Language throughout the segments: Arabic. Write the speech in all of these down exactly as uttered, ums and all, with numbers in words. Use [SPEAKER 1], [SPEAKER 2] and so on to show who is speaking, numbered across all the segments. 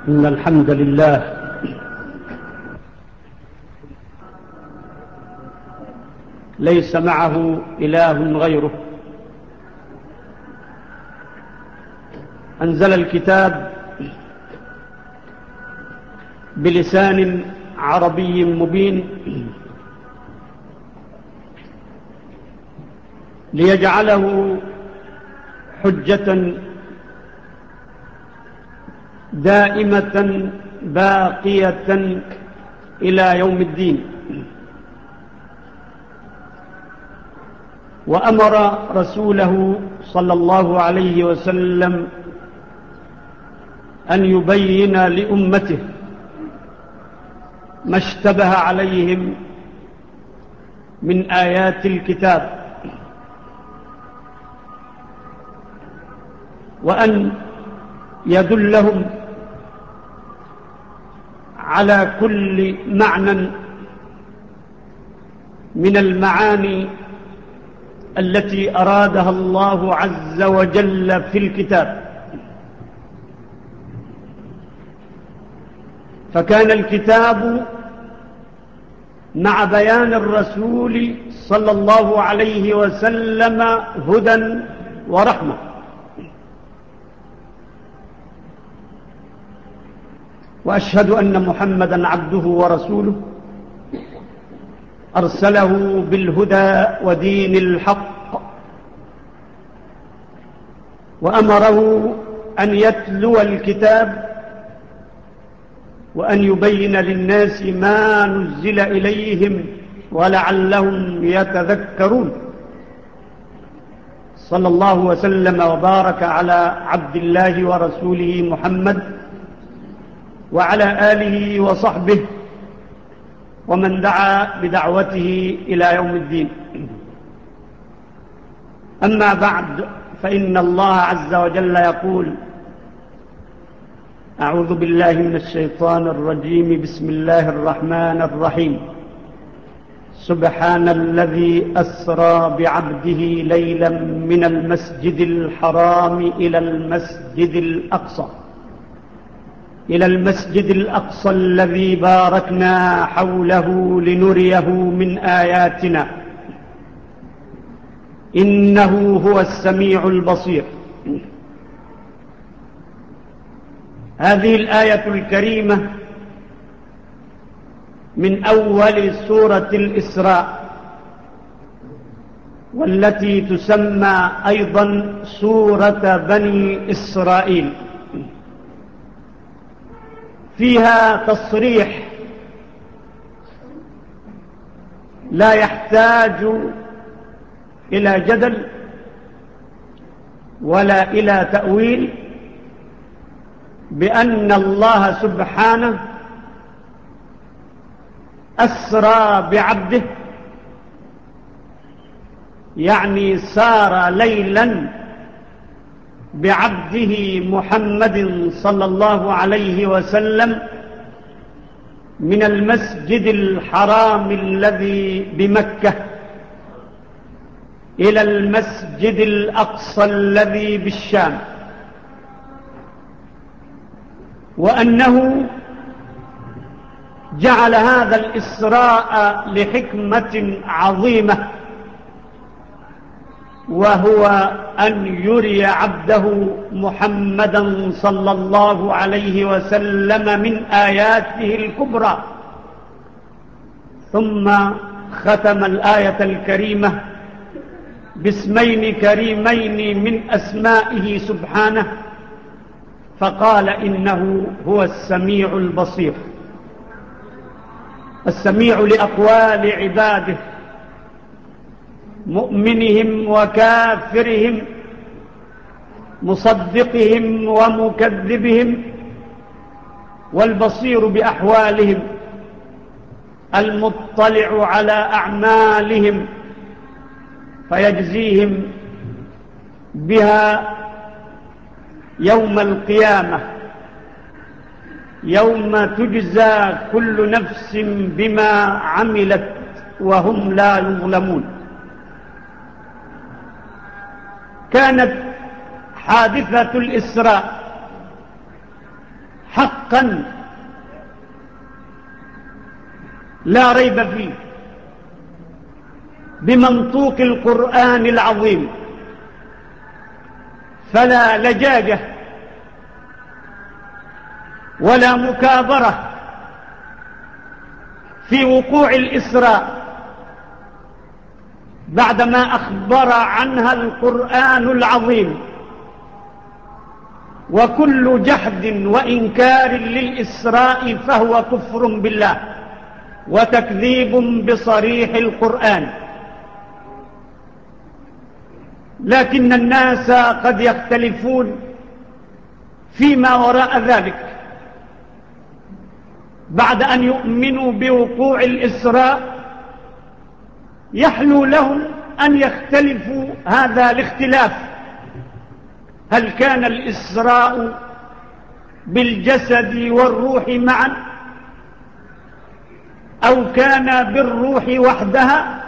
[SPEAKER 1] إن الحمد لله ليس معه إله غيره، أنزل الكتاب بلسان عربي مبين ليجعله حجة دائمة باقية إلى يوم الدين. وأمر رسوله صلى الله عليه وسلم أن يبين لأمته ما اشتبه عليهم من آيات الكتاب، وأن يدلهم على كل معنى من المعاني التي أرادها الله عز وجل في الكتاب. فكان الكتاب مع بيان الرسول صلى الله عليه وسلم هدى ورحمة، وأشهد أن محمدًا عبده ورسوله أرسله بالهدى ودين الحق، وأمره أن يتلو الكتاب وأن يبين للناس ما نزل إليهم ولعلهم يتذكرون. صلى الله وسلم وبارك على عبد الله ورسوله محمد وعلى آله وصحبه ومن دعا بدعوته إلى يوم الدين. أما بعد، فإن الله عز وجل يقول: أعوذ بالله من الشيطان الرجيم، بسم الله الرحمن الرحيم. سبحان الذي أسرى بعبده ليلا من المسجد الحرام إلى المسجد الأقصى إلى المسجد الأقصى الذي باركنا حوله لنريه من آياتنا إنه هو السميع البصير. هذه الآية الكريمة من أول سورة الإسراء، والتي تسمى أيضا سورة بني إسرائيل. فيها تصريح لا يحتاج إلى جدل ولا إلى تأويل، بأن الله سبحانه أسرى بعبده، يعني سار ليلا بعبده محمد صلى الله عليه وسلم من المسجد الحرام الذي بمكة إلى المسجد الأقصى الذي بالشام، وأنه جعل هذا الإسراء لحكمة عظيمة، وهو أن يري عبده محمدا صلى الله عليه وسلم من آياته الكبرى. ثم ختم الآية الكريمة باسمين كريمين من أسمائه سبحانه، فقال: إنه هو السميع البصير، السميع لأقوال عباده، مؤمنهم وكافرهم، مصدقهم ومكذبهم، والبصير بأحوالهم، المطلع على أعمالهم فيجزيهم بها يوم القيامة، يوم تجزى كل نفس بما عملت وهم لا يظلمون. كانت حادثة الإسراء حق حقا لا ريب فيه بمنطوق القرآن العظيم، فلا لجاجة ولا مكابرة في وقوع الإسراء بعدما أخبر عنها القرآن العظيم. وكل جحد وإنكار للإسراء فهو كفر بالله وتكذيب بصريح القرآن. لكن الناس قد يختلفون فيما وراء ذلك بعد أن يؤمنوا بوقوع الإسراء. يحلو لهم أن يختلفوا هذا الاختلاف: هل كان الإسراء بالجسد والروح معا أو كان بالروح وحدها؟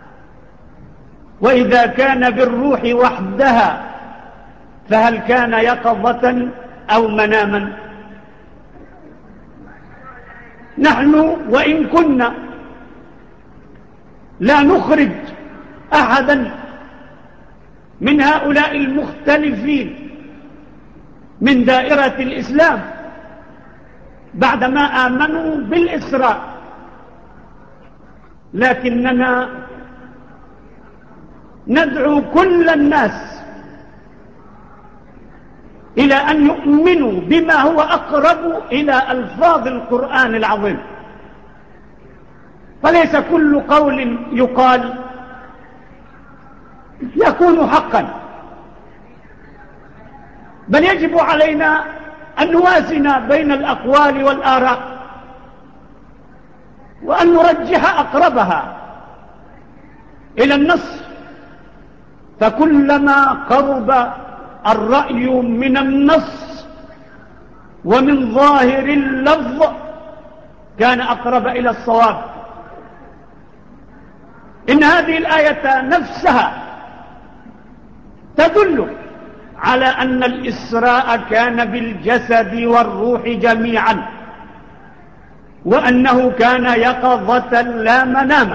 [SPEAKER 1] وإذا كان بالروح وحدها فهل كان يقظة أو مناما؟ نحن وإن كنا لا نخرج أحدا من هؤلاء المختلفين من دائرة الإسلام بعدما آمنوا بالإسراء، لكننا ندعو كل الناس إلى أن يؤمنوا بما هو أقرب إلى ألفاظ القرآن العظيم. فليس كل قول يقال يكون حقا، بل يجب علينا أن نوازن بين الأقوال والآراء وأن نرجح أقربها إلى النص، فكلما قرب الرأي من النص ومن ظاهر اللفظ كان أقرب إلى الصواب. إن هذه الآية نفسها تدل على أن الإسراء كان بالجسد والروح جميعا، وأنه كان يقظة لا مناما،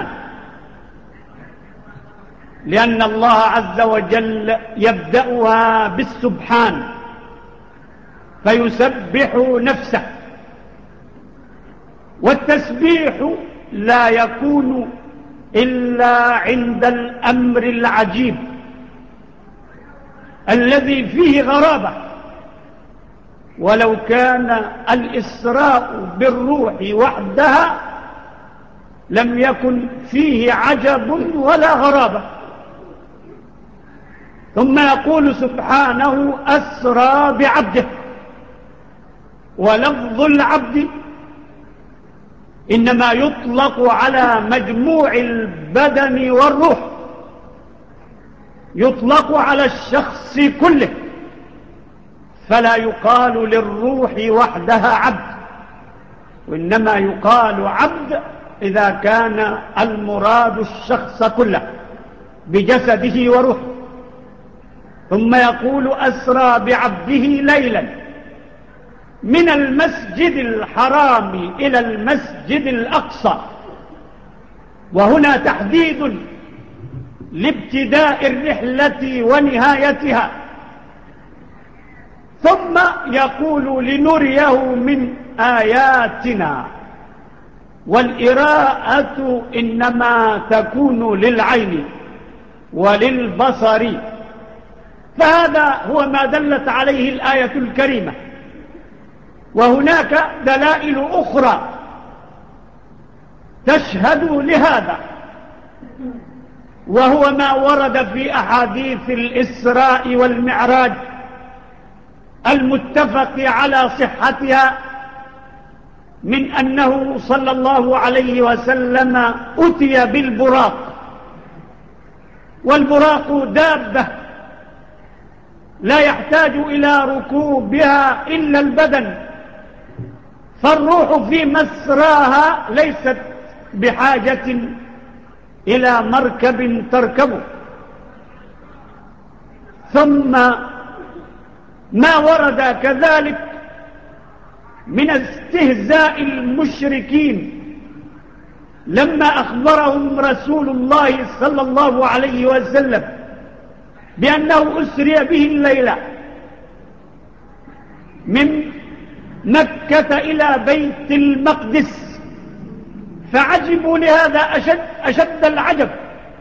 [SPEAKER 1] لأن الله عز وجل يبدأها بالسبحان فيسبح نفسه، والتسبيح لا يكون إلا عند الأمر العجيب الذي فيه غرابة. ولو كان الإسراء بالروح وحدها لم يكن فيه عجب ولا غرابة. ثم يقول سبحانه: أسرى بعبده. ولفظ العبد إنما يطلق على مجموع البدن والروح، يطلق على الشخص كله، فلا يقال للروح وحدها عبد، وإنما يقال عبد إذا كان المراد الشخص كله بجسده وروحه. ثم يقول: أسرى بعبده ليلا من المسجد الحرام إلى المسجد الأقصى، وهنا تحديد لابتداء الرحلة ونهايتها. ثم يقول: لنريه من آياتنا. والإراءة إنما تكون للعين وللبصر، فهذا هو ما دلت عليه الآية الكريمة. وهناك دلائل أخرى تشهد لهذا، وهو ما ورد في أحاديث الإسراء والمعراج المتفق على صحتها، من أنه صلى الله عليه وسلم أتي بالبراق، والبراق دابة لا يحتاج إلى ركوبها إلا البدن، فالروح في مسراها ليست بحاجة إلى مركب تركبه. ثم ما ورد كذلك من استهزاء المشركين لما أخبرهم رسول الله صلى الله عليه وسلم بأنه أسري به الليلة من مكة إلى بيت المقدس، فعجبوا لهذا أشد, أشد العجب،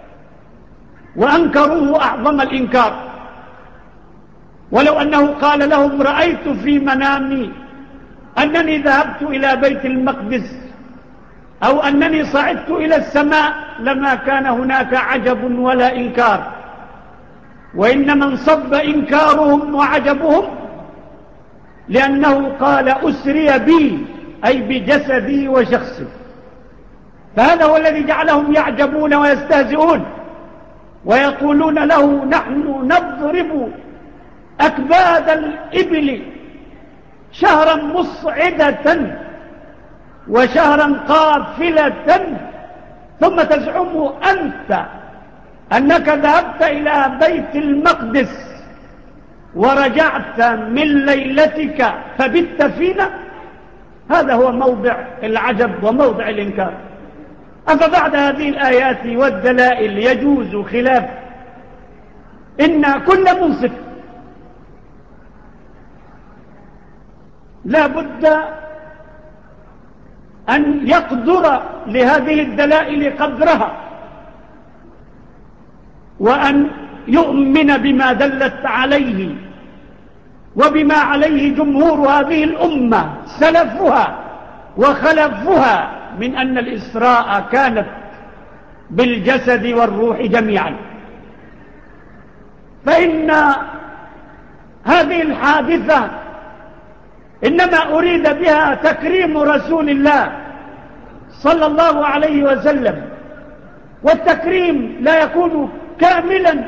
[SPEAKER 1] وأنكروه أعظم الإنكار. ولو أنه قال لهم رأيت في منامي أنني ذهبت إلى بيت المقدس أو أنني صعدت إلى السماء لما كان هناك عجب ولا إنكار، وإنما انصب إنكارهم وعجبهم لأنه قال أسري بي، أي بجسدي وشخصي. فهذا هو الذي جعلهم يعجبون ويستهزئون ويقولون له نحن نضرب أكباد الإبل شهرا مصعدة وشهرا قافلة، ثم تزعم أنت أنك ذهبت إلى بيت المقدس ورجعت من ليلتك فبت فينا. هذا هو موضع العجب وموضع الإنكار. أفبعد هذه الآيات والدلائل يجوز خلاف إن كل منصف لا بد أن يقدر لهذه الدلائل قدرها، وأن يؤمن بما دلت عليه وبما عليه جمهور هذه الأمة سلفها وخلفها من أن الإسراء كانت بالجسد والروح جميعا. فإن هذه الحادثة إنما أريد بها تكريم رسول الله صلى الله عليه وسلم، والتكريم لا يكون كاملا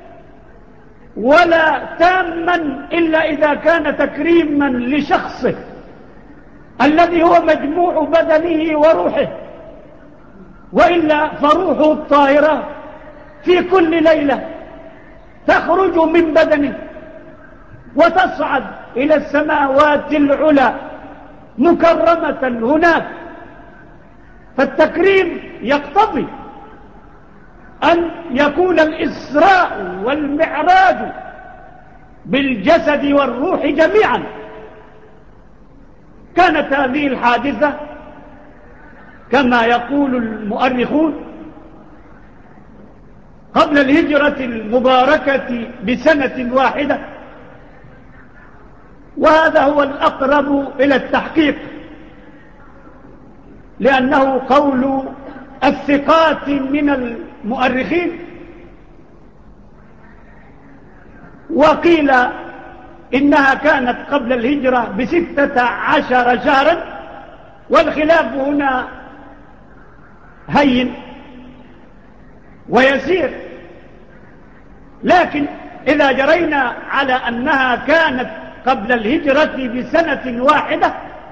[SPEAKER 1] ولا تاما إلا إذا كان تكريما لشخصه الذي هو مجموع بدنه وروحه، وإلا فروحه الطاهرة في كل ليلة تخرج من بدنه وتصعد إلى السماوات العلى مكرمة هناك. فالتكريم يقتضي أن يكون الإسراء والمعراج بالجسد والروح جميعا. كانت هذه الحادثة كما يقول المؤرخون قبل الهجرة المباركة بسنة واحدة، وهذا هو الأقرب إلى التحقيق لأنه قول الثقات من المؤرخين. وقيل إنها كانت قبل الهجرة بستة عشر شهرا، والخلاف هنا هين ويسير، لكن إذا جرينا على أنها كانت قبل الهجرة بسنة واحدة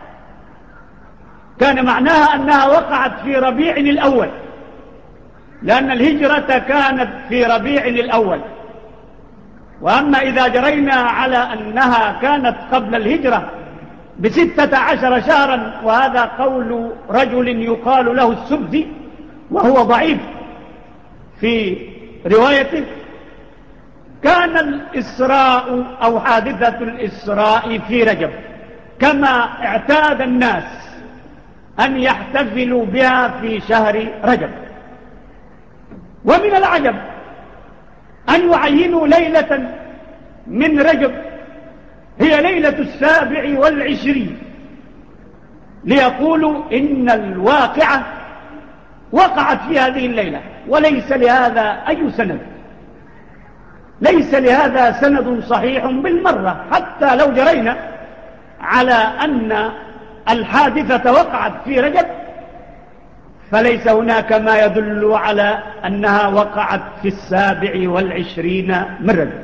[SPEAKER 1] كان معناها أنها وقعت في ربيع الأول، لأن الهجرة كانت في ربيع الأول. وأما إذا جرينا على أنها كانت قبل الهجرة بستة عشر شهرا، وهذا قول رجل يقال له السبدي وهو ضعيف في روايته، كان الإسراء أو حادثة الإسراء في رجب كما اعتاد الناس أن يحتفلوا بها في شهر رجب. ومن العجب أن يعينوا ليلة من رجب هي ليلة السابع والعشرين ليقولوا إن الواقعة وقعت في هذه الليلة، وليس لهذا أي سند، ليس لهذا سند صحيح بالمرة. حتى لو جرينا على أن الحادثة وقعت في رجب فليس هناك ما يدل على أنها وقعت في السابع والعشرين من رجب.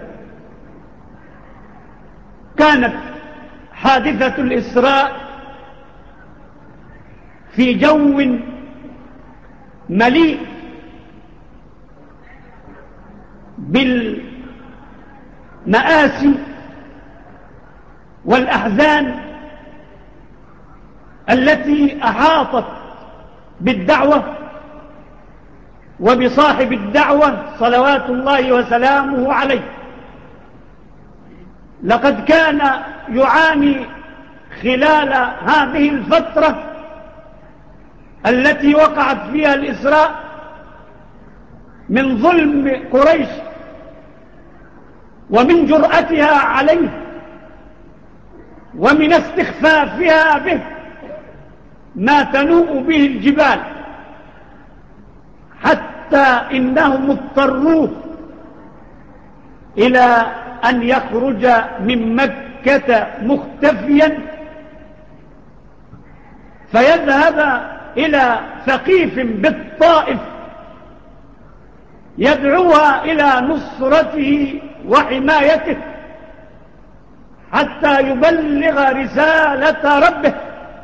[SPEAKER 1] كانت حادثة الإسراء في جو مليء بالمآسي والأحزان التي أحاطت بالدعوة وبصاحب الدعوة صلوات الله وسلامه عليه. لقد كان يعاني خلال هذه الفترة التي وقعت فيها الإسراء من ظلم قريش ومن جرأتها عليه ومن استخفافها به ما تنوء به الجبال، حتى إنهم اضطروه إلى أن يخرج من مكة مختفيا فيذهب إلى ثقيف بالطائف يدعوها إلى نصرته وحمايته حتى يبلغ رسالة ربه.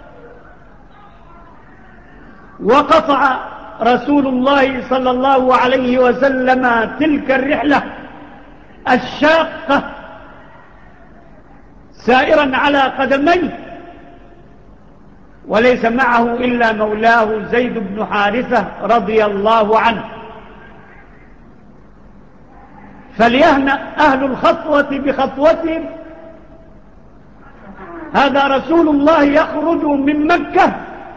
[SPEAKER 1] وقطع رسول الله صلى الله عليه وسلم تلك الرحلة الشاقة سائرا على قدميه، وليس معه إلا مولاه زيد بن حارثة رضي الله عنه. فليهنأ أهل الخطوة بخطوتهم، هذا رسول الله يخرج من مكة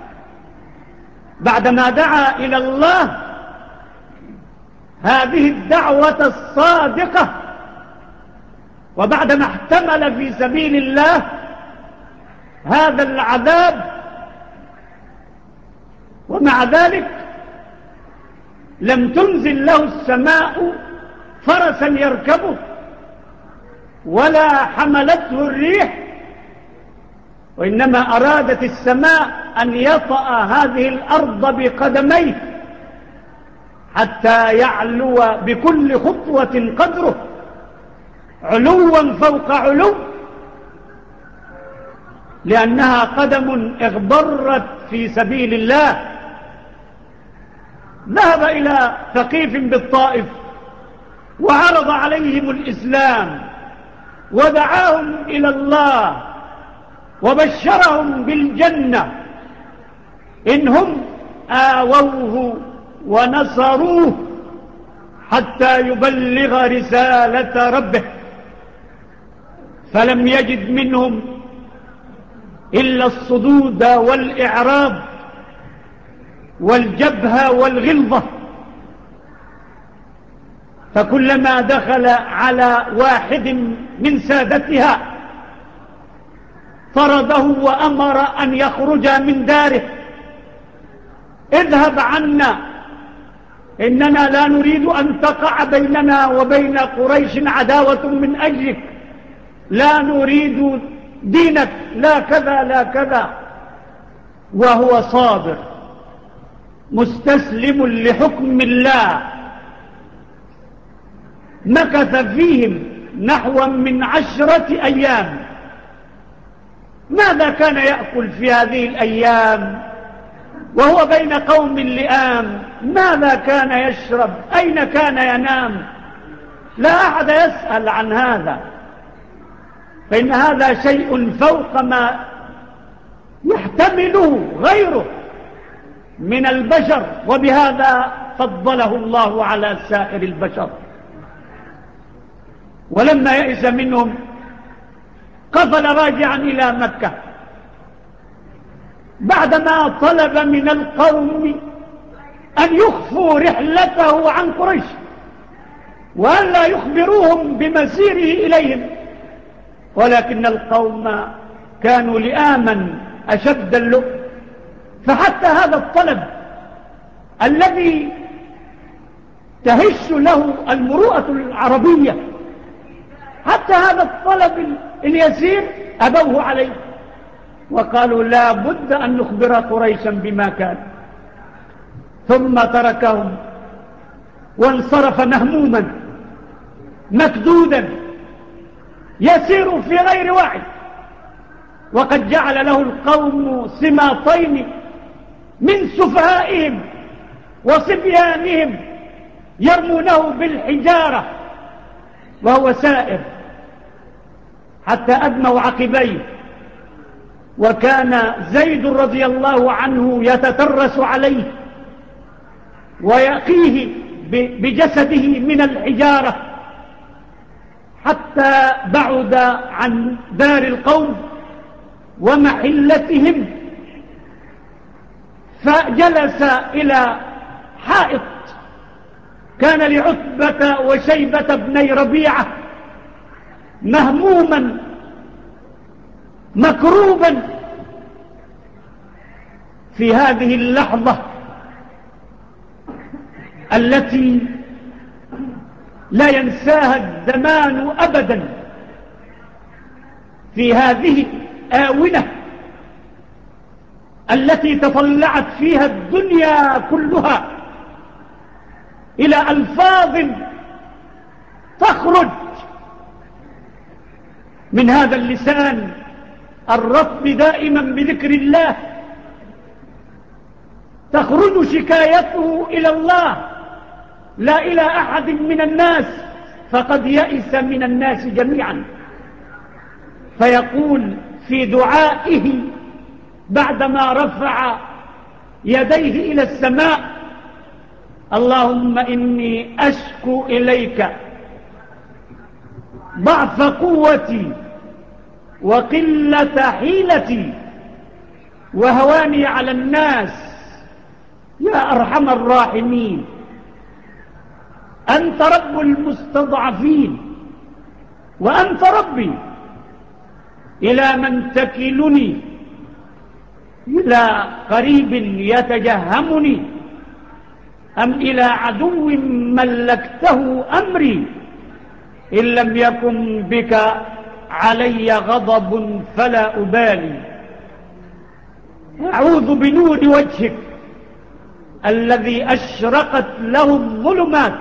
[SPEAKER 1] بعدما دعا إلى الله هذه الدعوة الصادقة، وبعدما احتمل في سبيل الله هذا العذاب، ومع ذلك لم تنزل له السماء فرسا يركبه ولا حملته الريح، وإنما أرادت السماء أن يطأ هذه الأرض بقدميه حتى يعلو بكل خطوة قدره علوا فوق علو، لأنها قدم اغبرت في سبيل الله. ذهب إلى ثقيف بالطائف وعرض عليهم الإسلام ودعاهم إلى الله وبشرهم بالجنة إنهم آووه ونصروه حتى يبلغ رسالة ربه. فلم يجد منهم إلا الصدود والإعراض والجبهة والغلظة، فكلما دخل على واحد من سادتها طرده وأمر أن يخرج من داره: اذهب عنا، إننا لا نريد أن تقع بيننا وبين قريش عداوة من أجلك، لا نريد دينك، لا كذا لا كذا. وهو صابر مستسلم لحكم الله. مكث فيهم نحو من عشرة أيام. ماذا كان يأكل في هذه الأيام وهو بين قوم لئام؟ ماذا كان يشرب؟ أين كان ينام؟ لا أحد يسأل عن هذا، فإن هذا شيء فوق ما يحتمله غيره من البشر، وبهذا فضله الله على سائر البشر. ولما يئس منهم قفل راجعا إلى مكة بعدما طلب من القوم أن يخفوا رحلته عن قريش وأن لا يخبروهم بمسيره إليهم، ولكن القوم كانوا لئاما أشد اللؤم. فحتى هذا الطلب الذي تهش له المروءة العربية، حتى هذا الطلب اليسير أبوه عليه وقالوا لا بد أن نخبر قريشا بما كان. ثم تركهم وانصرف مهموما مكدودا يسير في غير وعي، وقد جعل له القوم سماطين من سفهائهم وصبيانهم يرمونه بالحجارة وهو سائر حتى أدموا عقبيه وكان زيد رضي الله عنه يتترس عليه ويقيه بجسده من الحجارة حتى بعد عن دار القوم ومحلتهم، فجلس إلى حائط كان لعتبة وشيبة بني ربيعة، مهموما مكروبا. في هذه اللحظة التي لا ينساها الزمان أبدا، في هذه آونة التي تطلعت فيها الدنيا كلها إلى ألفاظ تخرج من هذا اللسان الرطب دائما بذكر الله، تخرج شكايته إلى الله لا إلى أحد من الناس، فقد يئس من الناس جميعا. فيقول في دعائه بعدما رفع يديه إلى السماء: اللهم إني أشكو إليك ضعف قوتي وقلة حيلتي وهواني على الناس، يا أرحم الراحمين، أنت رب المستضعفين وأنت ربي، إلى من تكلني؟ إلى قريب يتجهمني أم إلى عدو ملكته أمري؟ إن لم يكن بك علي غضب فلا أبالي، أعوذ بنور وجهك الذي أشرقت له الظلمات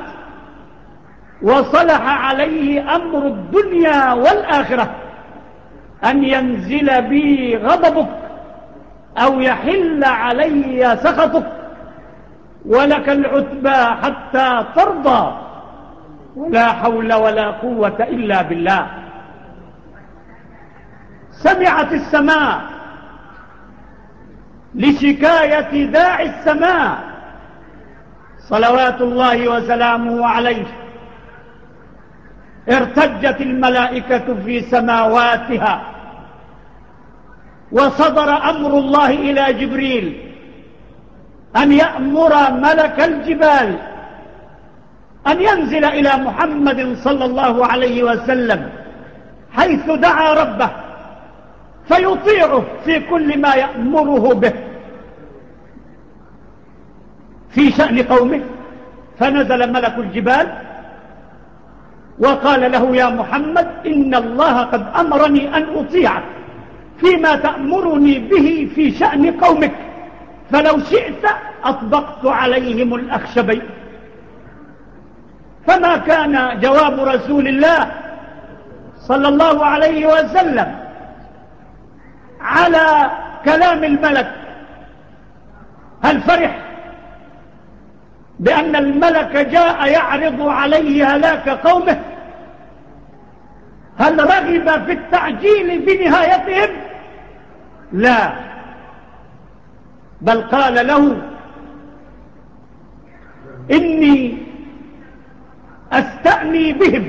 [SPEAKER 1] وصلح عليه أمر الدنيا والآخرة أن ينزل بي غضبك أو يحل علي سخطك، ولك العتبى حتى ترضى، ولا حول ولا قوة إلا بالله. سمعت السماء لشكاية داعي السماء صلوات الله وسلامه عليه، ارتجت الملائكة في سماواتها، وصدر أمر الله إلى جبريل أن يأمر ملك الجبال أن ينزل إلى محمد صلى الله عليه وسلم حيث دعا ربه فيطيعه في كل ما يأمره به في شأن قومه. فنزل ملك الجبال وقال له: يا محمد، إن الله قد أمرني أن أطيعك فيما تأمرني به في شأن قومك، فلو شئت أطبقت عليهم الأخشبين. فما كان جواب رسول الله صلى الله عليه وسلم على كلام الملك. هل فرح بأن الملك جاء يعرض عليه هلاك قومه؟ هل رغب في التعجيل بنهايتهم؟ لا، بل قال له: إني أستأني بهم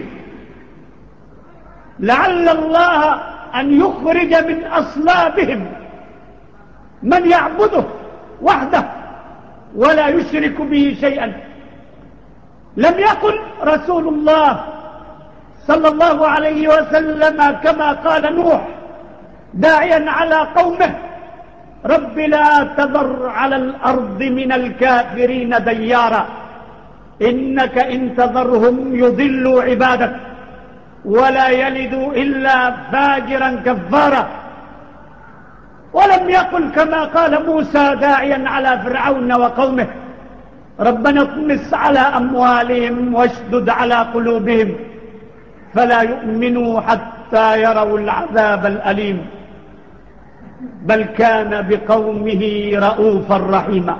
[SPEAKER 1] لعل الله أن يخرج من أصلابهم من يعبده وحده ولا يشرك به شيئا. لم يقل رسول الله صلى الله عليه وسلم كما قال نوح داعيا على قومه: رب لا تذر على الأرض من الكافرين ديارا إنك إن تذرهم يضلوا عبادك ولا يلدوا إلا فاجرا كفارا. ولم يقل كما قال موسى داعيا على فرعون وقومه: ربنا اطمس على أموالهم واشدد على قلوبهم فلا يؤمنوا حتى يروا العذاب الأليم. بل كان بقومه رؤوفا رحيما.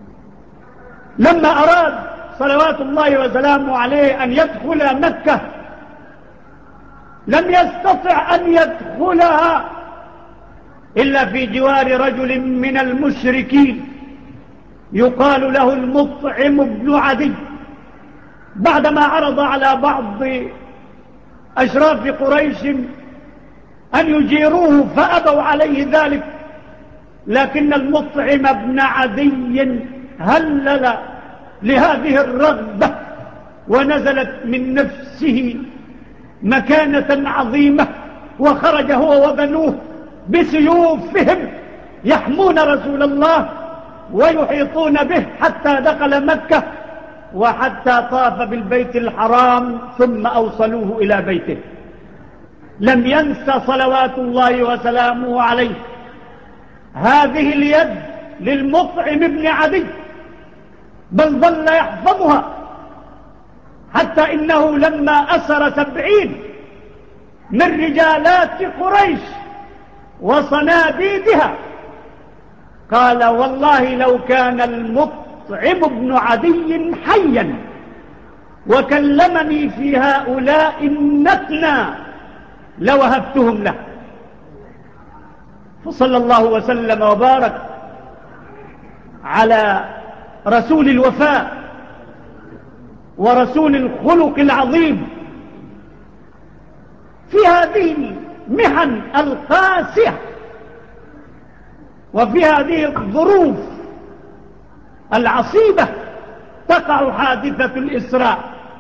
[SPEAKER 1] ولما أراد صلوات الله وسلامه عليه أن يدخل مكة لم يستطع أن يدخلها إلا في جوار رجل من المشركين يقال له المطعم بن عدي. بعدما عرض على بعض أشراف قريش أن يجيروه فأبوا عليه ذلك، لكن المطعم بن عدي هلل لهذه الرغبة ونزلت من نفسه مكانة عظيمة، وخرج هو وبنوه بسيوفهم يحمون رسول الله ويحيطون به حتى دخل مكة وحتى طاف بالبيت الحرام ثم أوصلوه إلى بيته. لم ينس صلوات الله وسلامه عليه هذه اليد للمطعم بن عدي، بل ظل يحفظها حتى إنه لما أسر سبعين من رجالات قريش وصناديدها قال والله لو كان المطعم بن عدي حيا وكلمني في هؤلاء النتنى لوهبتهم له. فصلى الله وسلم وبارك على رسول الوفاء ورسول الخلق العظيم في هذه المحن القاسية وفي هذه الظروف العصيبة تقع حادثة الإسراء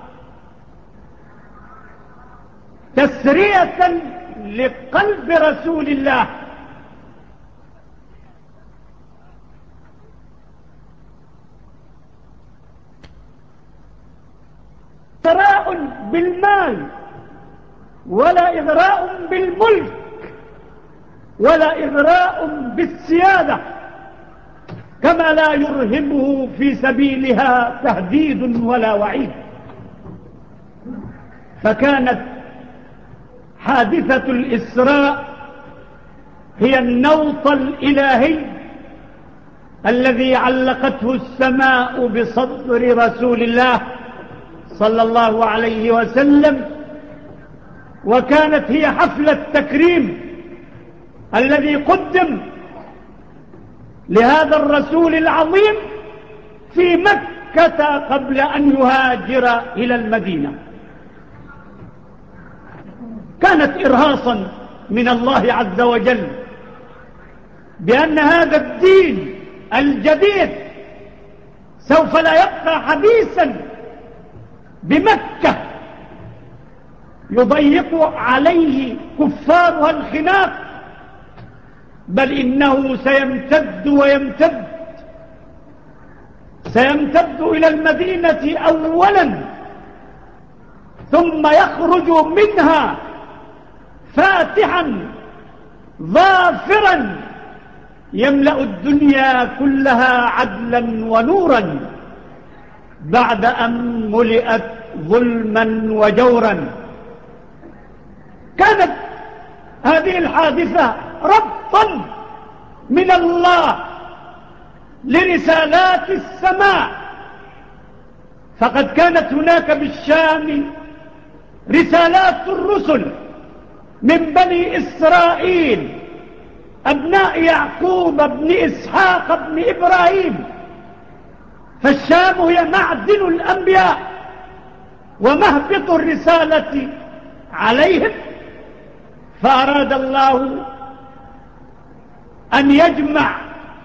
[SPEAKER 1] تسرية لقلب رسول الله. إغراء بالمال ولا إغراء بالملك ولا إغراء بالسيادة، كما لا يرهبه في سبيلها تهديد ولا وعيد. فكانت حادثة الإسراء هي النوط الإلهي الذي علقته السماء بصدر رسول الله صلى الله عليه وسلم، وكانت هي حفل التكريم الذي قدم لهذا الرسول العظيم في مكة قبل أن يهاجر إلى المدينة. كانت إرهاصا من الله عز وجل بأن هذا الدين الجديد سوف لا يبقى حديثا بمكة يضيق عليه كفارها الخناق، بل إنه سيمتد ويمتد سيمتد إلى المدينة أولا ثم يخرج منها فاتحا ظافرا يملأ الدنيا كلها عدلا ونورا بعد أن ملئت ظلما وجورا. كانت هذه الحادثة ربطا من الله لرسالات السماء، فقد كانت هناك بالشام رسالات الرسل من بني إسرائيل أبناء يعقوب بن إسحاق بن إبراهيم، فالشام هي معدن الأنبياء ومهبط الرسالة عليهم. فأراد الله أن يجمع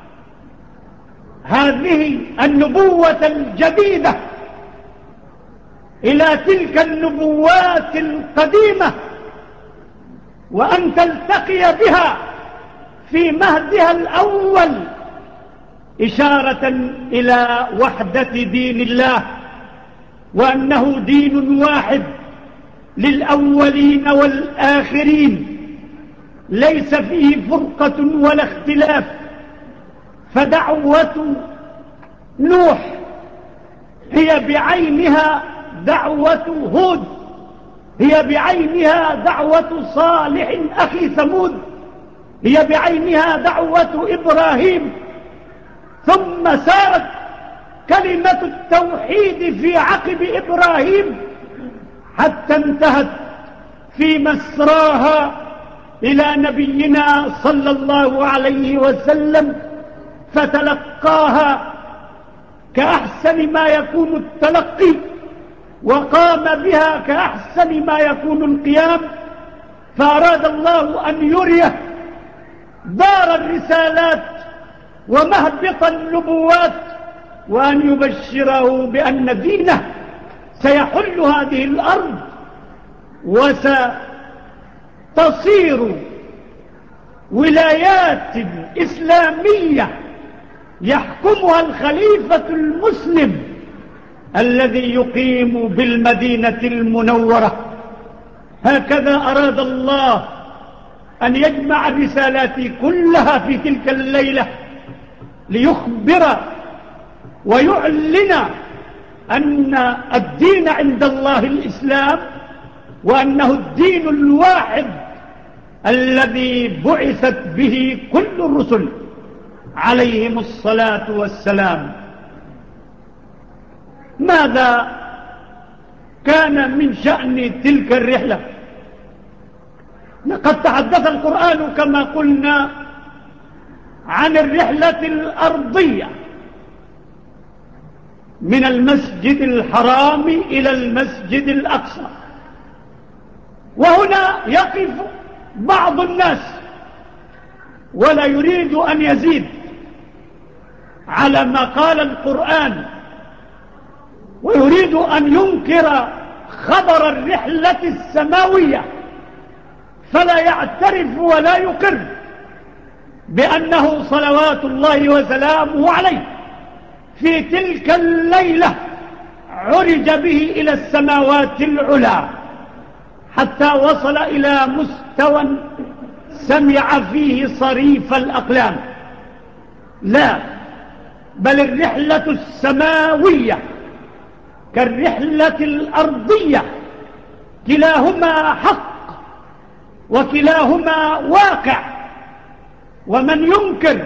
[SPEAKER 1] هذه النبوة الجديدة إلى تلك النبوات القديمة وأن تلتقي بها في مهدها الأول، إشارة إلى وحدة دين الله وأنه دين واحد للأولين والآخرين ليس فيه فرقة ولا اختلاف. فدعوة نوح هي بعينها دعوة هود، هي بعينها دعوة صالح أخي ثمود، هي بعينها دعوة إبراهيم، ثم سارت كلمة التوحيد في عقب إبراهيم حتى انتهت في مسراها إلى نبينا صلى الله عليه وسلم، فتلقاها كأحسن ما يكون التلقي، وقام بها كأحسن ما يكون القيام. فأراد الله أن يريه دار الرسالات ومهبط النبوات، وأن يبشره بأن دينه سيحل هذه الأرض، وستصير ولايات إسلامية يحكمها الخليفة المسلم الذي يقيم بالمدينة المنورة. هكذا أراد الله أن يجمع الرسالات كلها في تلك الليلة، ليخبر ويعلن أن الدين عند الله الإسلام، وأنه الدين الواحد الذي بعثت به كل الرسل عليهم الصلاة والسلام. ماذا كان من شأن تلك الرحلة؟ لقد تحدث القرآن كما قلنا عن الرحلة الأرضية من المسجد الحرام إلى المسجد الأقصى. وهنا يقف بعض الناس ولا يريد أن يزيد على ما قال القرآن، ويريد أن ينكر خبر الرحلة السماوية، فلا يعترف ولا يقر بأنه صلوات الله وسلامه عليه في تلك الليلة عرج به إلى السماوات العلى، حتى وصل إلى مستوى سمع فيه صريف الأقلام. لا، بل الرحلة السماوية كالرحلة الأرضية، كلاهما حق وكلاهما واقع. ومن ينكر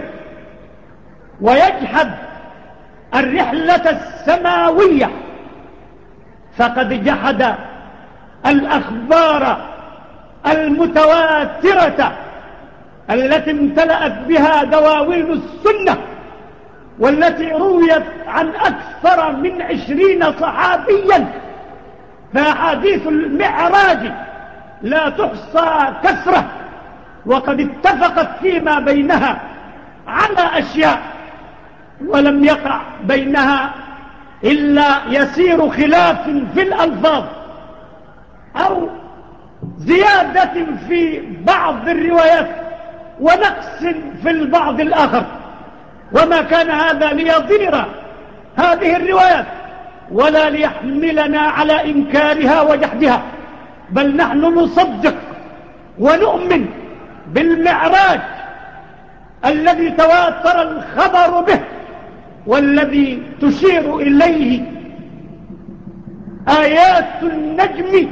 [SPEAKER 1] ويجحد الرحلة السماوية فقد جحد الأخبار المتواترة التي امتلأت بها دواوين السنة، والتي رويت عن أكثر من عشرين صحابيا. فأحاديث المعراج لا تحصى كثرة، وقد اتفقت فيما بينها على أشياء، ولم يقع بينها إلا يسير خلاف في الألفاظ أو زيادة في بعض الروايات ونقص في البعض الآخر. وما كان هذا ليضير هذه الروايات ولا ليحملنا على إنكارها وجحدها، بل نحن نصدق ونؤمن بالمعراج الذي تواتر الخبر به، والذي تشير إليه آيات النجم،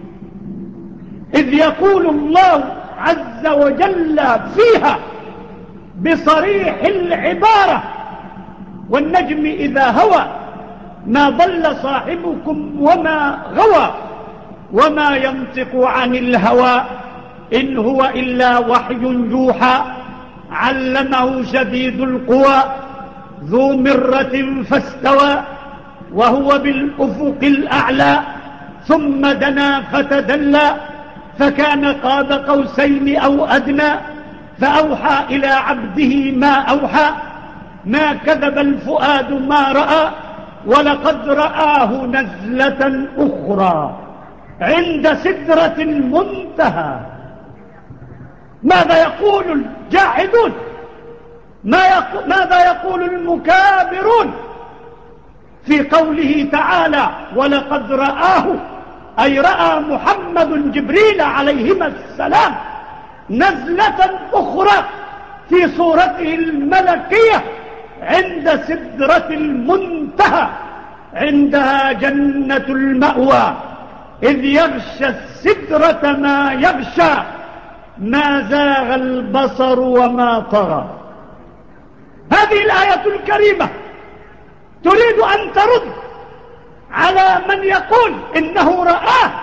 [SPEAKER 1] إذ يقول الله عز وجل فيها بصريح العبارة: والنجم إذا هوى ما ضل صاحبكم وما غوى وما ينطق عن الهوى إن هو إلا وحي يوحى علمه شديد القوى ذو مرة فاستوى وهو بالأفق الأعلى ثم دنا فتدلى فكان قاب قوسين أو أدنى فأوحى إلى عبده ما أوحى ما كذب الفؤاد ما رأى ولقد رآه نزلة أخرى عند سدرة المنتهى. ماذا يقول الجاحدون؟ ما يقو... ماذا يقول المكابرون في قوله تعالى: ولقد رآه، أي رأى محمد جبريل عليهما السلام نزلة أخرى في صورته الملكية عند سدرة المنتهى، عندها جنة المأوى، إذ يغشى السدرة ما يغشى ما زاغ البصر وما طغى. هذه الآية الكريمة تريد أن ترد على من يقول إنه رآه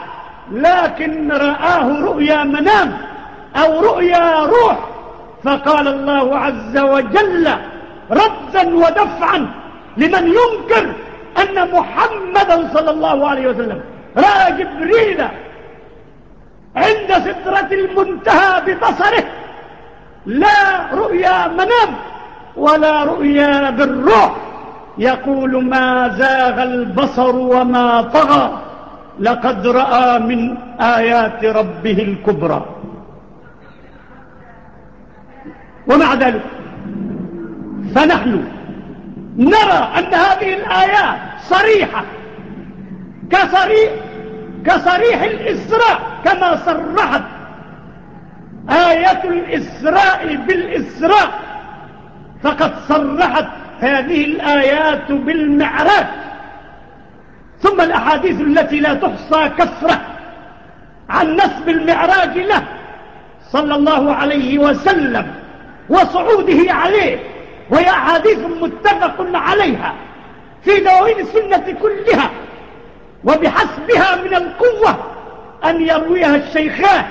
[SPEAKER 1] لكن رآه رؤيا منام أو رؤيا روح. فقال الله عز وجل ردا ودفعا لمن ينكر أن محمدا صلى الله عليه وسلم رأى جبريل عند سدرة المنتهى ببصره، لا رؤيا منام ولا رؤيا بالروح. يقول ما زاغ البصر وما طغى لقد رأى من آيات ربه الكبرى. ومع ذلك فنحن نرى أن هذه الآيات صريحة كصريح, كصريح الإسراء، كما صرحت آية الإسراء بالإسراء، فقد صرحت هذه الآيات بالمعراج. ثم الأحاديث التي لا تحصى كثرة عن نسب المعراج له صلى الله عليه وسلم وصعوده عليه، وهي أحاديث متفق عليها في دواوين السنة كلها، وبحسبها من القوة أن يرويها الشيخان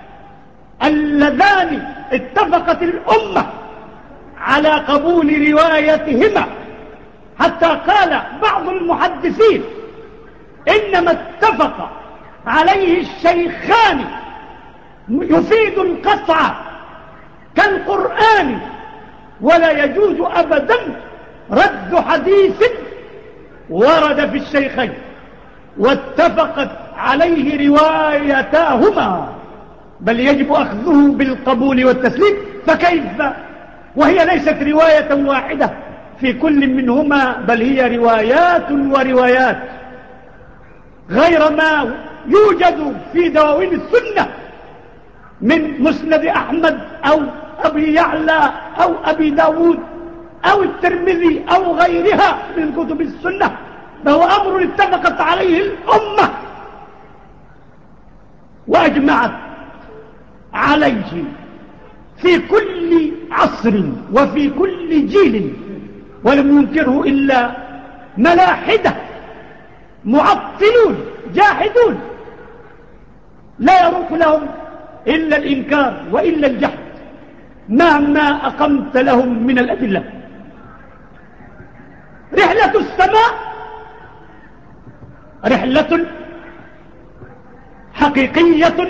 [SPEAKER 1] اللذان اتفقت الأمة على قبول روايتهما، حتى قال بعض المحدثين إنما اتفق عليه الشيخان يفيد القطع كالقرآن، ولا يجوز أبدا رد حديث ورد في الشيخين واتفقت عليه روايتاهما، بل يجب أخذه بالقبول والتسليم. فكيف وهي ليست رواية واحدة في كل منهما، بل هي روايات وروايات، غير ما يوجد في دواوين السنة من مسند أحمد أو أبي يعلى أو أبي داود أو الترمذي أو غيرها من كتب السنة، فهو أمر اتفقت عليه الأمة وأجمعت عليه في كل عصر وفي كل جيل، ولم ينكره إلا ملاحدة معطلون جاحدون لا يروق لهم إلا الإنكار وإلا الجحد مهما أقمت لهم من الأدلة. رحلة السماء رحلة حقيقية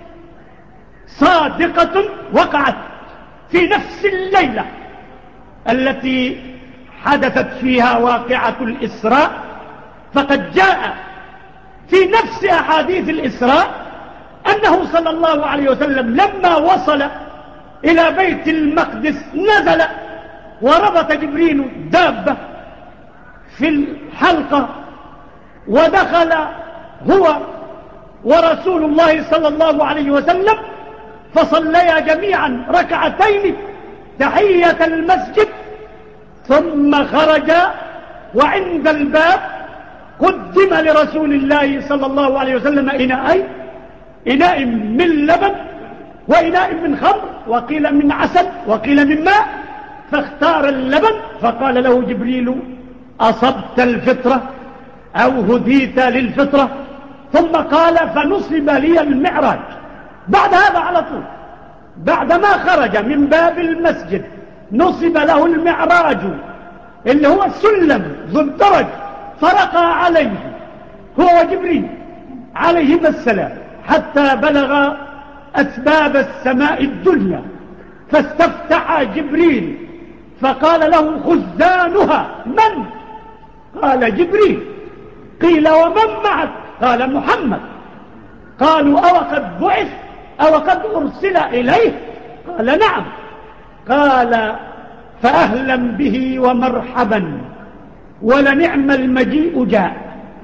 [SPEAKER 1] صادقة وقعت في نفس الليلة التي حدثت فيها واقعة الإسراء. فقد جاء في نفس أحاديث الإسراء أنه صلى الله عليه وسلم لما وصل إلى بيت المقدس نزل وربط جبريل دابة في الحلقة، ودخل هو ورسول الله صلى الله عليه وسلم فصليا جميعا ركعتين تحية المسجد، ثم خرج وعند الباب قدم لرسول الله صلى الله عليه وسلم إناءين، إناء من لبن وإناء من خمر، وقيل من عسل وقيل من ماء، فاختار اللبن. فقال له جبريل أصبت الفطرة أو هديت للفطرة. ثم قال فنصب لي المعراج. بعد هذا على طول بعدما خرج من باب المسجد نصب له المعراج اللي هو السلم ذو الدرج، فرقى عليه هو وجبريل عليهما السلام حتى بلغ أسباب السماء الدنيا، فاستفتح جبريل فقال له خزانها من؟ قال جبريل. قيل ومن معك؟ قال محمد. قالوا أو قد بعث أو قد أرسل إليه؟ قال نعم. قال فأهلا به ومرحبا ولنعم المجيء جاء،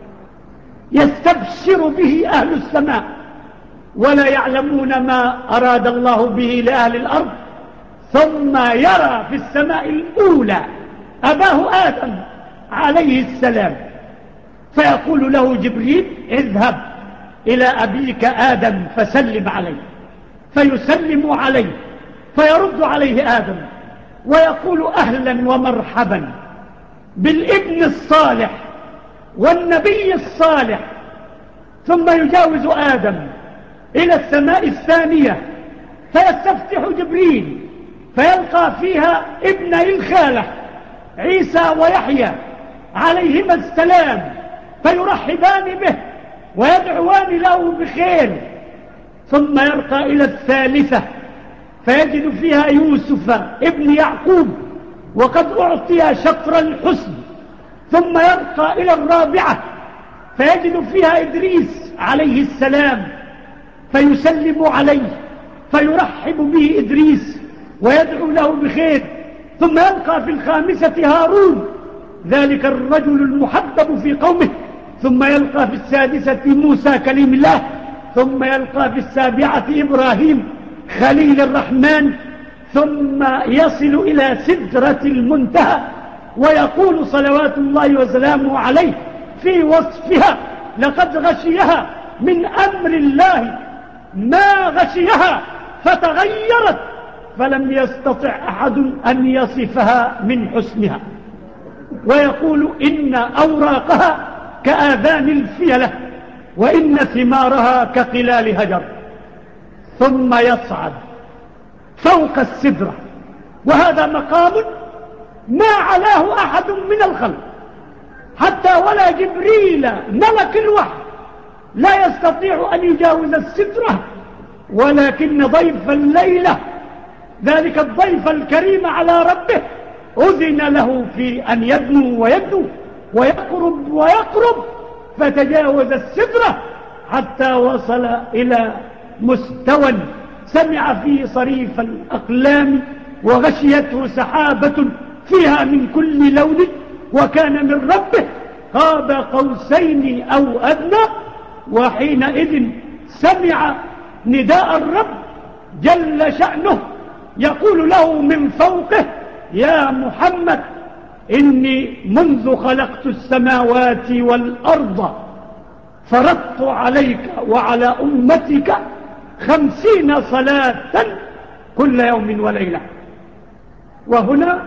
[SPEAKER 1] يستبشر به أهل السماء ولا يعلمون ما أراد الله به لأهل الأرض. ثم يرى في السماء الأولى أباه آدم عليه السلام، فيقول له جبريل اذهب إلى أبيك آدم فسلم عليه، فيسلم عليه فيرد عليه آدم ويقول أهلا ومرحبا بالابن الصالح والنبي الصالح ثم يجاوز آدم إلى السماء الثانية فيستفتح جبريل فيلقى فيها ابني الخالة عيسى ويحيى عليهما السلام، فيرحبان به ويدعوان له بخير. ثم يرقى إلى الثالثة فيجد فيها يوسف ابن يعقوب وقد أعطي شطر الحسن. ثم يرقى إلى الرابعة فيجد فيها إدريس عليه السلام فيسلم عليه فيرحب به إدريس ويدعو له بخير. ثم يلقى في الخامسة هارون ذلك الرجل المحبب في قومه. ثم يلقى في السادسة موسى كليم الله. ثم يلقى في السابعة إبراهيم خليل الرحمن. ثم يصل إلى سدرة المنتهى ويقول صلوات الله وسلامه عليه في وصفها: لقد غشيها من أمر الله ما غشيها فتغيرت فلم يستطع أحد أن يصفها من حسنها. ويقول: إن أوراقها كآذان الفيلة وإن ثمارها كقلال هجر. ثم يصعد فوق السدرة، وهذا مقام ما علاه أحد من الخلق، حتى ولا جبريل ملك الوحي لا يستطيع أن يجاوز السدرة، ولكن ضيف الليلة ذلك الضيف الكريم على ربه أذن له في أن يدنو ويدنو ويقرب ويقرب، فتجاوز السدرة حتى وصل إلى مستوى سمع فيه صريف الأقلام وغشيته سحابة فيها من كل لون، وكان من ربه قاب قوسين أو أدنى. وحينئذ سمع نداء الرب جل شأنه يقول له من فوقه: يا محمد إني منذ خلقت السماوات والأرض فرضت عليك وعلى أمتك خمسين صلاة كل يوم وليلة. وهنا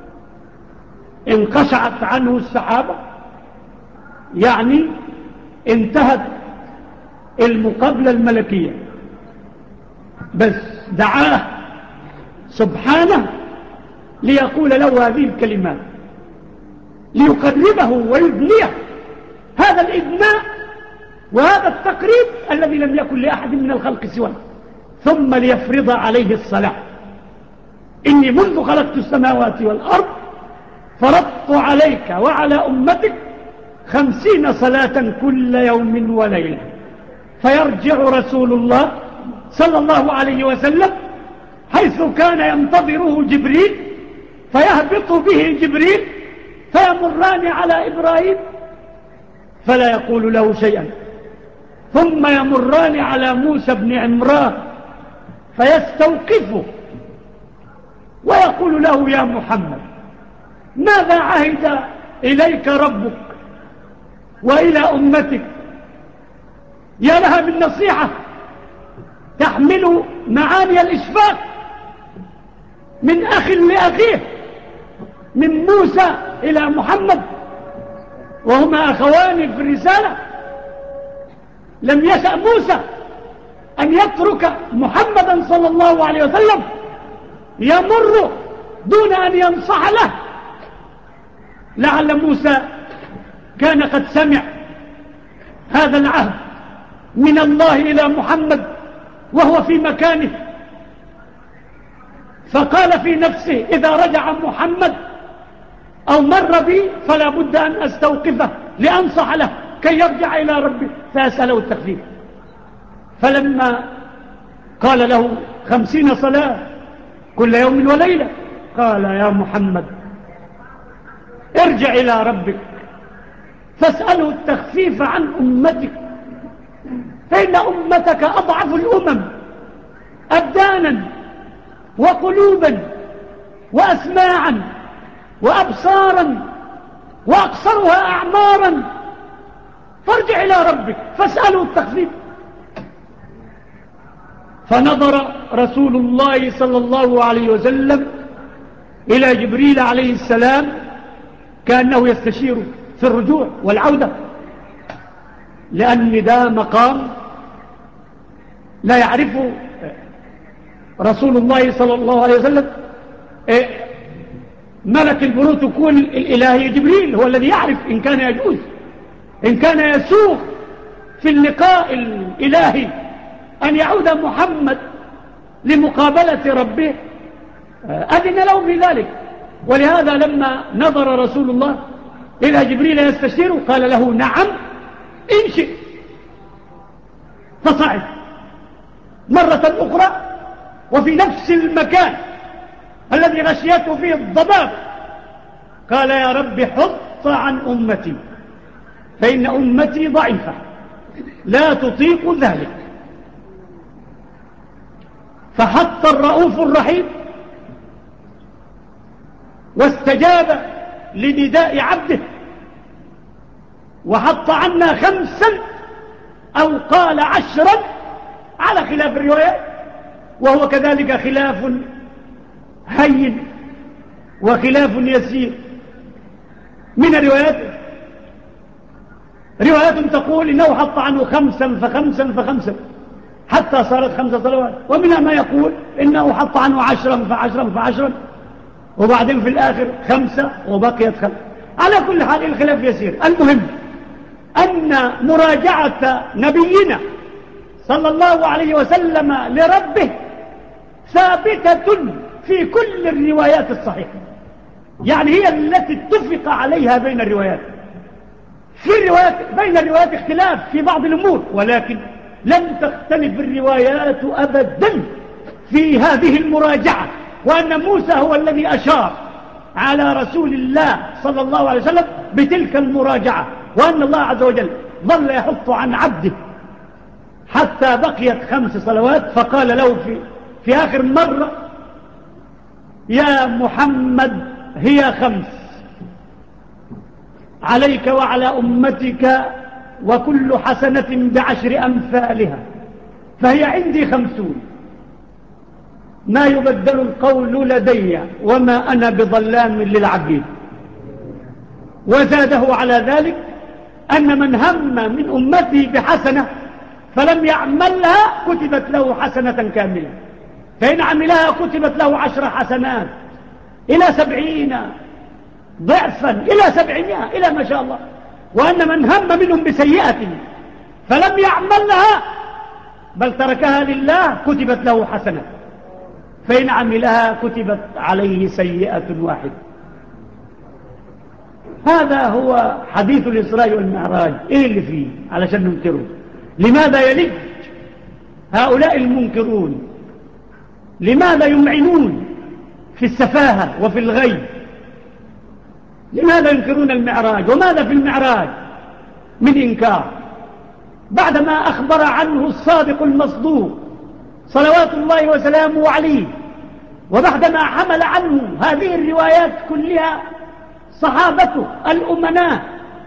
[SPEAKER 1] انقشعت عنه السحابة، يعني انتهت المقابلة الملكية، بس دعاه سبحانه ليقول له هذه الكلمات ليقربه ويدنيه. هذا الإدناء وهذا التقريب الذي لم يكن لأحد من الخلق سواه. ثم ليفرض عليه الصلاة: إني منذ خلقت السماوات والأرض فرضت عليك وعلى أمتك خمسين صلاة كل يوم وليلة. فيرجع رسول الله صلى الله عليه وسلم حيث كان ينتظره جبريل، فيهبط به جبريل فيمران على إبراهيم فلا يقول له شيئا، ثم يمران على موسى بن عمران فيستوقفه ويقول له: يا محمد ماذا عهد إليك ربك وإلى أمتك؟ يا لها من نصيحة تحمل معاني الإشفاق من أخ لأخيه، من موسى إلى محمد، وهما أخوان في الرسالة. لم يشأ موسى أن يترك محمدا صلى الله عليه وسلم يمر دون أن ينصح له. لعل موسى كان قد سمع هذا العهد من الله إلى محمد وهو في مكانه، فقال في نفسه: إذا رجع محمد أو مر بي فلا بد أن أستوقفه لأنصح له كي يرجع إلى ربه فأسأله التخفيف. فلما قال له خمسين صلاة كل يوم وليلة قال: يا محمد ارجع إلى ربك فاسأله التخفيف عن أمتك، فإن أمتك أضعف الأمم أبدانا وقلوبا وأسماعا وأبصارا وأقصرها أعمارا، فارجع إلى ربك فاسأله التخفيف. فنظر رسول الله صلى الله عليه وسلم إلى جبريل عليه السلام كأنه يستشير في الرجوع والعودة، لأن ده مقام لا يعرفه رسول الله صلى الله عليه وسلم. ملك البروتوكول الإلهي جبريل هو الذي يعرف إن كان يجوز، إن كان يسوغ في اللقاء الإلهي أن يعود محمد لمقابلة ربه، أذن له في ذلك. ولهذا لما نظر رسول الله إلى جبريل يستشيره قال له نعم إن شئت، فصعد مرة أخرى وفي نفس المكان الذي غشيته فيه الضباب قال يا رب حط عن أمتي فإن أمتي ضعيفة لا تطيق ذلك. فحط الرؤوف الرحيم واستجاب لنداء عبده وحط عنا خمسا أو قال عشرا على خلاف الروايات، وهو كذلك خلاف هين وخلاف يسير. من الروايات روايات تقول إنه حط عنه خمسا فخمسا فخمسا حتى صارت خمس صلوات، ومنها ما يقول إنه حط عنه عشرا فعشرا فعشرا وبعدين في الآخر خمسة وبقيت خمسة. على كل حال الخلاف يسير. المهم أن مراجعة نبينا صلى الله عليه وسلم لربه ثابتة في كل الروايات الصحيحة، يعني هي التي اتفق عليها بين الروايات. في الروايات بين الروايات اختلاف في بعض الأمور، ولكن لم تختلف الروايات أبدا في هذه المراجعة، وأن موسى هو الذي أشار على رسول الله صلى الله عليه وسلم بتلك المراجعة، وأن الله عز وجل ظل يحط عن عبده حتى بقيت خمس صلوات، فقال له في, في آخر مرة يا محمد هي خمس عليك وعلى أمتك وكل حسنة بعشر أمثالها فهي عندي خمسون ما يبدل القول لدي وما أنا بظلام للعبيد. وزاده على ذلك أن من هم من أمته بحسنة فلم يعملها كتبت له حسنة كاملة، فإن عملها كتبت له عشر حسنات إلى سبعين ضعفا إلى سبعمائة إلى ما شاء الله. وأن من هم منهم بسيئة فلم يعملها بل تركها لله كتبت له حسنة، فإن عملها كتبت عليه سيئة واحدة. هذا هو حديث الإسراء والمعراج. إيه اللي فيه علشان ننكره؟ لماذا يلج هؤلاء المنكرون؟ لماذا يمعنون في السفاهة وفي الغي؟ لماذا ينكرون المعراج؟ وماذا في المعراج من إنكار بعدما أخبر عنه الصادق المصدوق صلوات الله وسلامه عليه، وبعدما حمل عنه هذه الروايات كلها صحابته الأمناء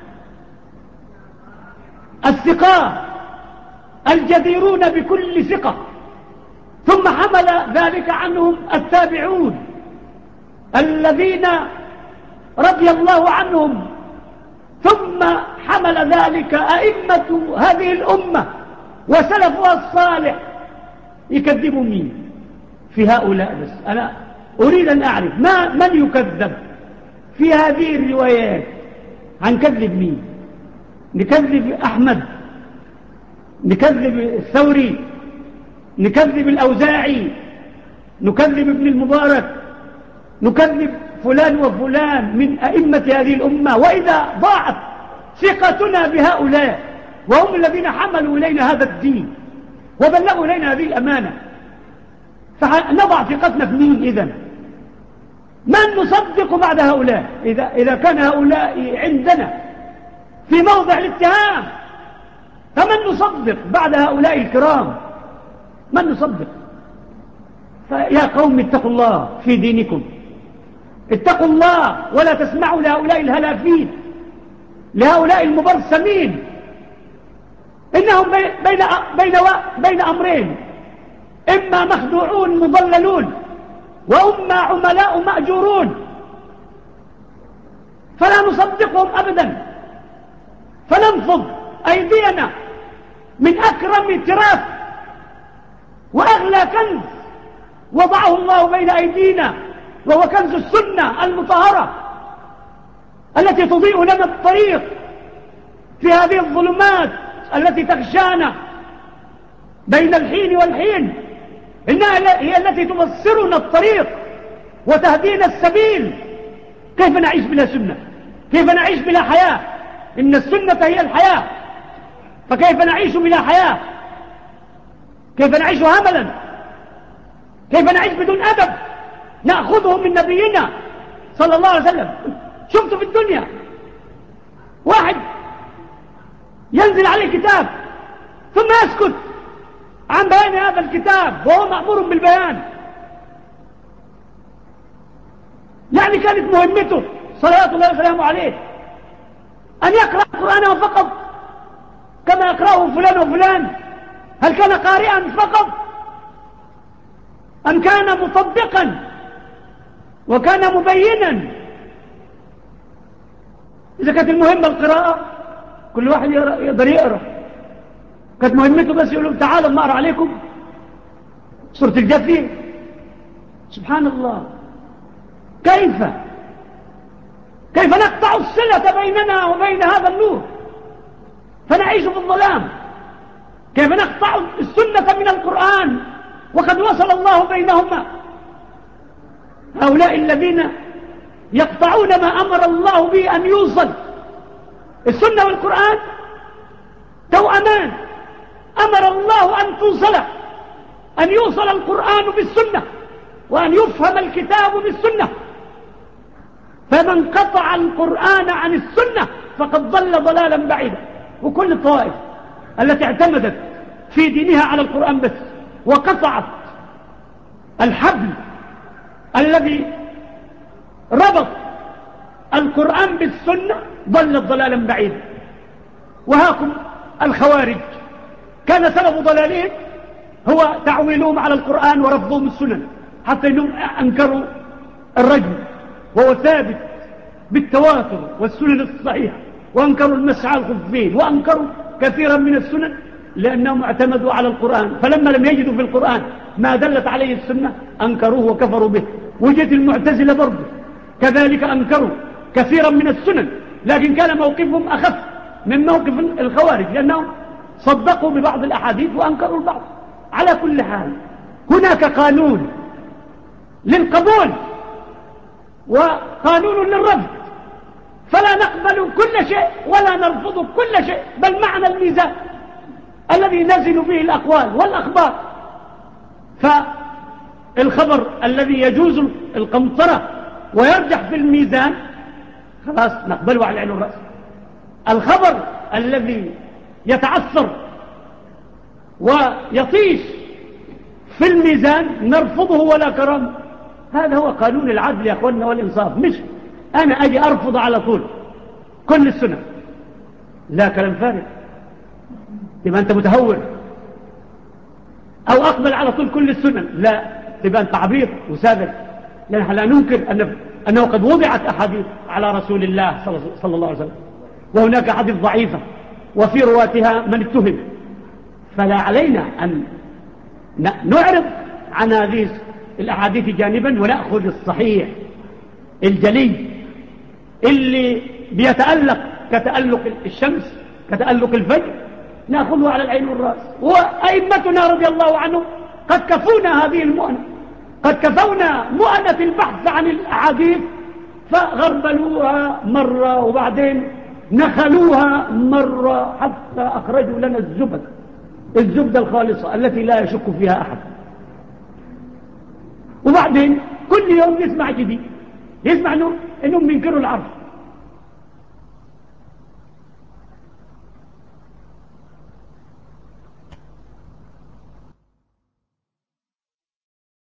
[SPEAKER 1] الثقات الجديرون بكل ثقة، ثم حمل ذلك عنهم التابعون الذين رضي الله عنهم، ثم حمل ذلك أئمة هذه الأمة وسلفها الصالح. يكذبوا مين في هؤلاء؟ بس أنا أريد أن أعرف ما من يكذب في هذه الروايات. هنكذب مين؟ نكذب أحمد، نكذب الثوري، نكذب الأوزاعي، نكذب ابن المبارك، نكذب فلان وفلان من أئمة هذه الأمة. وإذا ضاعت ثقتنا بهؤلاء وهم الذين حملوا إلينا هذا الدين وبلغوا إلينا هذه الأمانة، فنضع ثقتنا في مين إذن؟ من نصدق بعد هؤلاء؟ إذا, إذا كان هؤلاء عندنا في موضع الاتهام، فمن نصدق بعد هؤلاء الكرام؟ من نصدق؟ فيا قوم اتقوا الله في دينكم، اتقوا الله ولا تسمعوا لهؤلاء الهلافين، لهؤلاء المبرسمين. إنهم بين, بين, بين أمرين، إما مخدوعون مضللون وإما عملاء مأجورون، فلا نصدقهم أبدا، فننفض أيدينا من أكرم تراث وأغلى كنز وضعه الله بين أيدينا، وهو كنز السنة المطهرة التي تضيء لنا الطريق في هذه الظلمات التي تغشانا بين الحين والحين. إنها هي التي تبصرنا الطريق وتهدينا السبيل. كيف نعيش بلا سنة؟ كيف نعيش بلا حياة؟ إن السنة هي الحياة، فكيف نعيش بلا حياة؟ كيف نعيش هملا؟ كيف نعيش بدون أدب نأخذه من نبينا صلى الله عليه وسلم؟ شفت في الدنيا واحد ينزل عليه كتاب ثم يسكت عن بيان هذا الكتاب وهو مأمور بالبيان. يعني كانت مهمته صلوات الله وسلامه عليه أن يقرأ القرآن فقط كما يقرأه فلان وفلان؟ هل كان قارئا فقط أم كان مطبقا وكان مبينا؟ إذا كانت المهمة القراءة كل واحد يقدر يقرأ، كانت مهمته بس يقول لهم تعالوا ما أقرأ عليكم سورة الجثية. سبحان الله، كيف كيف نقطع الصلة بيننا وبين هذا النور فنعيش في الظلام؟ كيف نقطع السنة من القرآن وقد وصل الله بينهما؟ هؤلاء الذين يقطعون ما أمر الله به أن يوصل. السنة والقرآن توأمان، أمر الله أن توصل، أن يوصل القرآن بالسنة وأن يفهم الكتاب بالسنة. فمن قطع القرآن عن السنة فقد ضل ضلالا بعيدا. وكل الطوائف التي اعتمدت في دينها على القرآن بس وقطعت الحبل الذي ربط القرآن بالسنة ضلت ضلالا بعيدا. وهاكم الخوارج كان سبب ضلالهم هو تعويلهم على القرآن ورفضهم السنن، حتى انهم انكروا الرجم وهو ثابت بالتواتر والسنن الصحيحة، وانكروا المسح على الخفين، وانكروا كثيرا من السنن لأنهم اعتمدوا على القرآن. فلما لم يجدوا في القرآن ما دلت عليه السنة أنكروه وكفروا به. وجد المعتزلة برضه كذلك أنكروا كثيرا من السنن، لكن كان موقفهم أخف من موقف الخوارج لأنهم صدقوا ببعض الأحاديث وأنكروا البعض. على كل حال هناك قانون للقبول وقانون للرفض، فلا نقبل كل شيء ولا نرفض كل شيء، بل معنى الميزان الذي نزن به الأقوال والأخبار. فالخبر الذي يجوز القمطرة ويرجح في الميزان خلاص نقبله على العين والرأس. الخبر الذي يتعثر ويطيش في الميزان نرفضه ولا كرام. هذا هو قانون العدل يا أخواننا والإنصاف، مش أنا أجي أرفض على طول كل السنة. لا، كلام فارغ، تبقى أنت متهور. أو أقبل على طول كل السنن، لا، تبقى أنت عبيط وساذج. لأننا لا ننكر أن أنه قد وضعت أحاديث على رسول الله صلى الله عليه وسلم، وهناك أحاديث ضعيفة وفي رواتها من اتهم، فلا علينا أن نعرض عن هذه الأحاديث جانبا ونأخذ الصحيح الجلي اللي بيتألق كتألق الشمس كتألق الفجر، نأخذه على العين والرأس. وأئمتنا رضي الله عنهم قد كفونا هذه المؤنة، قد كفونا مؤنة البحث عن الأحاديث، فغربلوها مرة وبعدين نخلوها مرة حتى أخرجوا لنا الزبد الزبدة الخالصة التي لا يشك فيها أحد. وبعدين كل يوم يسمع جديد، يسمع إنهم إنهم بينكروا العرض،